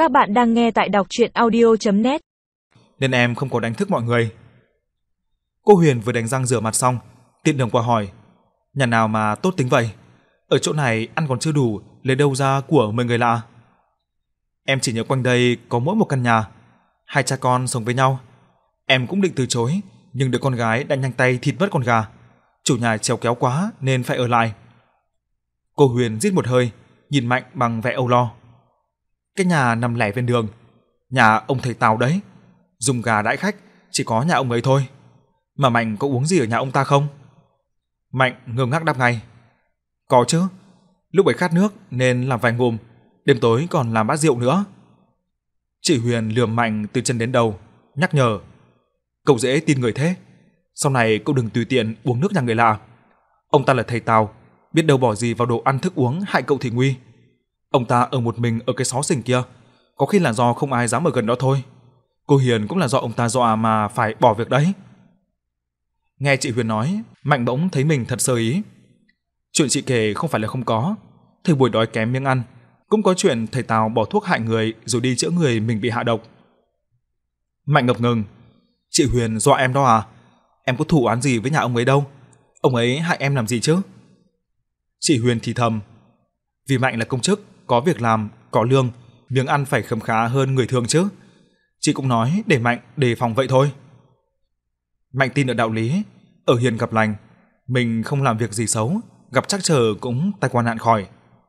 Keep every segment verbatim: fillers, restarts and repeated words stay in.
Các bạn đang nghe tại đọc truyện audio chấm net. Nên em không có đánh thức mọi người. Cô Huyền vừa đánh răng rửa mặt xong, tiện đường qua hỏi, nhà nào mà tốt tính vậy? Ở chỗ này ăn còn chưa đủ, lấy đâu ra của mười người lạ? Em chỉ nhớ quanh đây có mỗi một căn nhà, hai cha con sống với nhau. Em cũng định từ chối, nhưng đứa con gái đã nhanh tay thịt mất con gà. Chủ nhà trèo kéo quá nên phải ở lại. Cô Huyền rít một hơi, nhìn Mạnh bằng vẻ âu lo. Cái nhà nằm lẻ ven đường, nhà ông thầy Tào đấy. Dùng gà đãi khách chỉ có nhà ông ấy thôi. Mà Mạnh có uống gì ở nhà ông ta không? Mạnh ngơ ngác đáp ngay. Có chứ, lúc ấy khát nước nên làm vài ngụm, đêm tối còn làm bát rượu nữa. Chị Huyền lườm Mạnh từ chân đến đầu, nhắc nhở. Cậu dễ tin người thế, sau này cậu đừng tùy tiện uống nước nhà người lạ. Ông ta là thầy Tào, biết đâu bỏ gì vào đồ ăn thức uống hại cậu thì nguy. Ông ta ở một mình ở cái xó xỉnh kia, có khi là do không ai dám ở gần đó thôi. Cô Hiền cũng là do ông ta dọa mà phải bỏ việc đấy. Nghe chị Huyền nói, Mạnh bỗng thấy mình thật sơ ý. Chuyện chị kể không phải là không có. Thời buổi đói kém miếng ăn, cũng có chuyện thầy Tào bỏ thuốc hại người rồi đi chữa người mình bị hạ độc. Mạnh ngập ngừng. Chị Huyền dọa em đó à? Em có thù oán gì với nhà ông ấy đâu. Ông ấy hại em làm gì chứ? Chị Huyền thì thầm. Vì Mạnh là công chức, có việc làm, có lương, miếng ăn phải khấm khá hơn người thường chứ. Chị cũng nói để Mạnh đề phòng vậy thôi. Mạnh tin ở đạo lý, ở hiền gặp lành, mình không làm việc gì xấu, gặp trắc trở cũng tai qua nạn khỏi.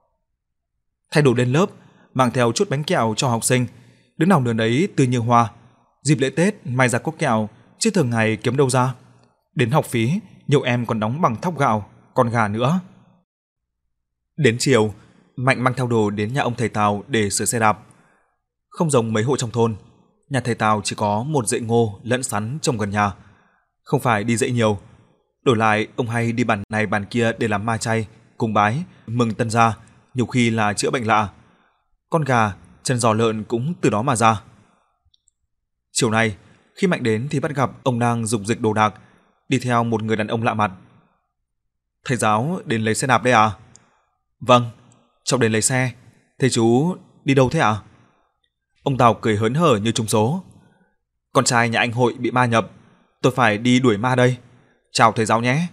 Thay đồ lên lớp, mang theo chút bánh kẹo cho học sinh, đứa nào đứa đấy tươi như hoa. Dịp lễ Tết may ra cốc kẹo, chứ thường ngày kiếm đâu ra. Đến học phí, nhiều em còn đóng bằng thóc gạo, còn gà nữa. Đến chiều, Mạnh mang theo đồ đến nhà ông thầy Tào để sửa xe đạp. Không giống mấy hộ trong thôn, nhà thầy Tào chỉ có một dãy ngô lẫn sắn trồng gần nhà, không phải đi dãy nhiều. Đổi lại, ông hay đi bản này bản kia để làm ma chay, cúng bái, mừng tân gia, nhiều khi là chữa bệnh lạ. Con gà, chân giò lợn cũng từ đó mà ra. Chiều nay, khi Mạnh đến thì bắt gặp ông đang rục rịch đồ đạc, đi theo một người đàn ông lạ mặt. Thầy giáo đến lấy xe đạp đây à? Vâng, cháu đến lấy xe. Thầy chú đi đâu thế ạ? À? Ông Tào cười hớn hở như trúng số. Con trai nhà anh Hội bị ma nhập, tôi phải đi đuổi ma đây. Chào thầy giáo nhé.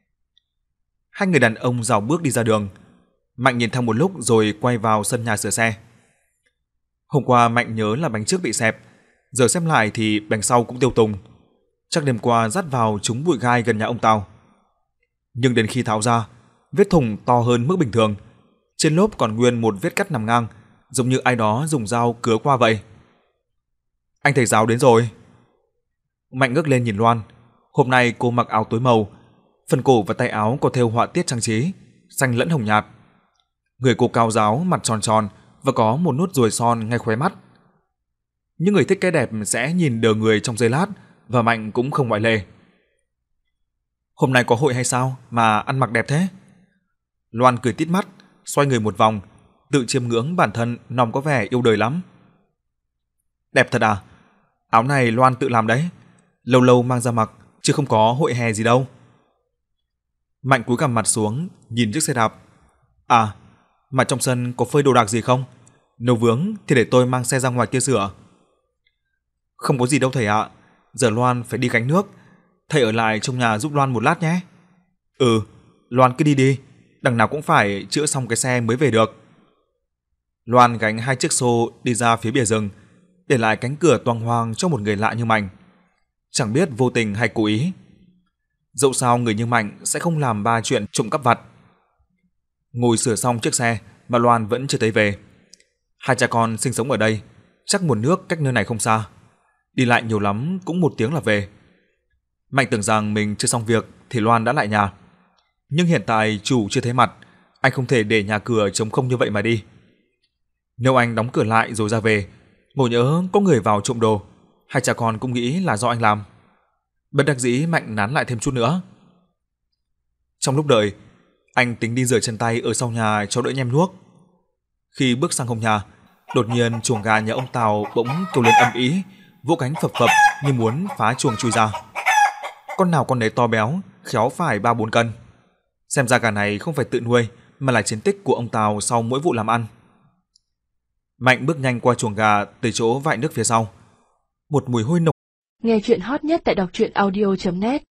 Hai người đàn ông rảo bước đi ra đường. Mạnh nhìn theo một lúc rồi quay vào sân nhà sửa xe. Hôm qua Mạnh nhớ là bánh trước bị xẹp, giờ xem lại thì bánh sau cũng tiêu tùng. Chắc đêm qua dắt vào trúng bụi gai gần nhà ông Tào. Nhưng đến khi tháo ra, vết thủng to hơn mức bình thường. Trên lốp còn nguyên một vết cắt nằm ngang, giống như ai đó dùng dao cứa qua vậy. Anh thầy giáo đến rồi. Mạnh ngước lên nhìn Loan. Hôm nay cô mặc áo tối màu, phần cổ và tay áo có thêu họa tiết trang trí, xanh lẫn hồng nhạt. Người cô cao ráo, mặt tròn tròn và có một nốt ruồi son ngay khóe mắt. Những người thích cái đẹp sẽ nhìn đờ người trong giây lát, và Mạnh cũng không ngoại lệ. Hôm nay có hội hay sao mà ăn mặc đẹp thế? Loan cười tít mắt, xoay người một vòng, tự chiêm ngưỡng bản thân nòm có vẻ yêu đời lắm. Đẹp thật à? Áo này Loan tự làm đấy, lâu lâu mang ra mặc, chứ không có hội hè gì đâu. Mạnh cúi gằm mặt xuống, nhìn chiếc xe đạp. À, mà trong sân có phơi đồ đạc gì không? Nếu vướng thì để tôi mang xe ra ngoài kia sửa. Không có gì đâu thầy ạ, giờ Loan phải đi gánh nước, thầy ở lại trong nhà giúp Loan một lát nhé. Ừ, Loan cứ đi đi, đằng nào cũng phải chữa xong cái xe mới về được. Loan gánh hai chiếc xô đi ra phía bìa rừng, để lại cánh cửa toang hoang cho một người lạ như Mạnh. Chẳng biết vô tình hay cố ý. Dẫu sao người như Mạnh sẽ không làm ba chuyện trộm cắp vặt. Ngồi sửa xong chiếc xe mà Loan vẫn chưa thấy về. Hai cha con sinh sống ở đây, chắc nguồn nước cách nơi này không xa. Đi lại nhiều lắm cũng một tiếng là về. Mạnh tưởng rằng mình chưa xong việc thì Loan đã lại nhà. Nhưng hiện tại chủ chưa thấy mặt, anh không thể để nhà cửa trống không như vậy mà đi. Nếu anh đóng cửa lại rồi ra về, ngồi nhỡ có người vào trộm đồ, hai cha con cũng nghĩ là do anh làm. Bất đắc dĩ Mạnh nán lại thêm chút nữa. Trong lúc đợi, anh tính đi rửa chân tay ở sau nhà cho đỡ nhem nhuốc. Khi bước sang hông nhà, đột nhiên chuồng gà nhà ông Tào bỗng kêu lên ầm ĩ, vỗ cánh phập phập như muốn phá chuồng chui ra. Con nào con nấy to béo, khéo phải ba bốn cân. Xem ra gà này không phải tự nuôi mà là chiến tích của ông Tào sau mỗi vụ làm ăn. Mạnh bước nhanh qua chuồng gà tới chỗ vại nước phía sau. Một mùi hôi nồng. Nghe chuyện hot nhất tại đọc truyện audio chấm net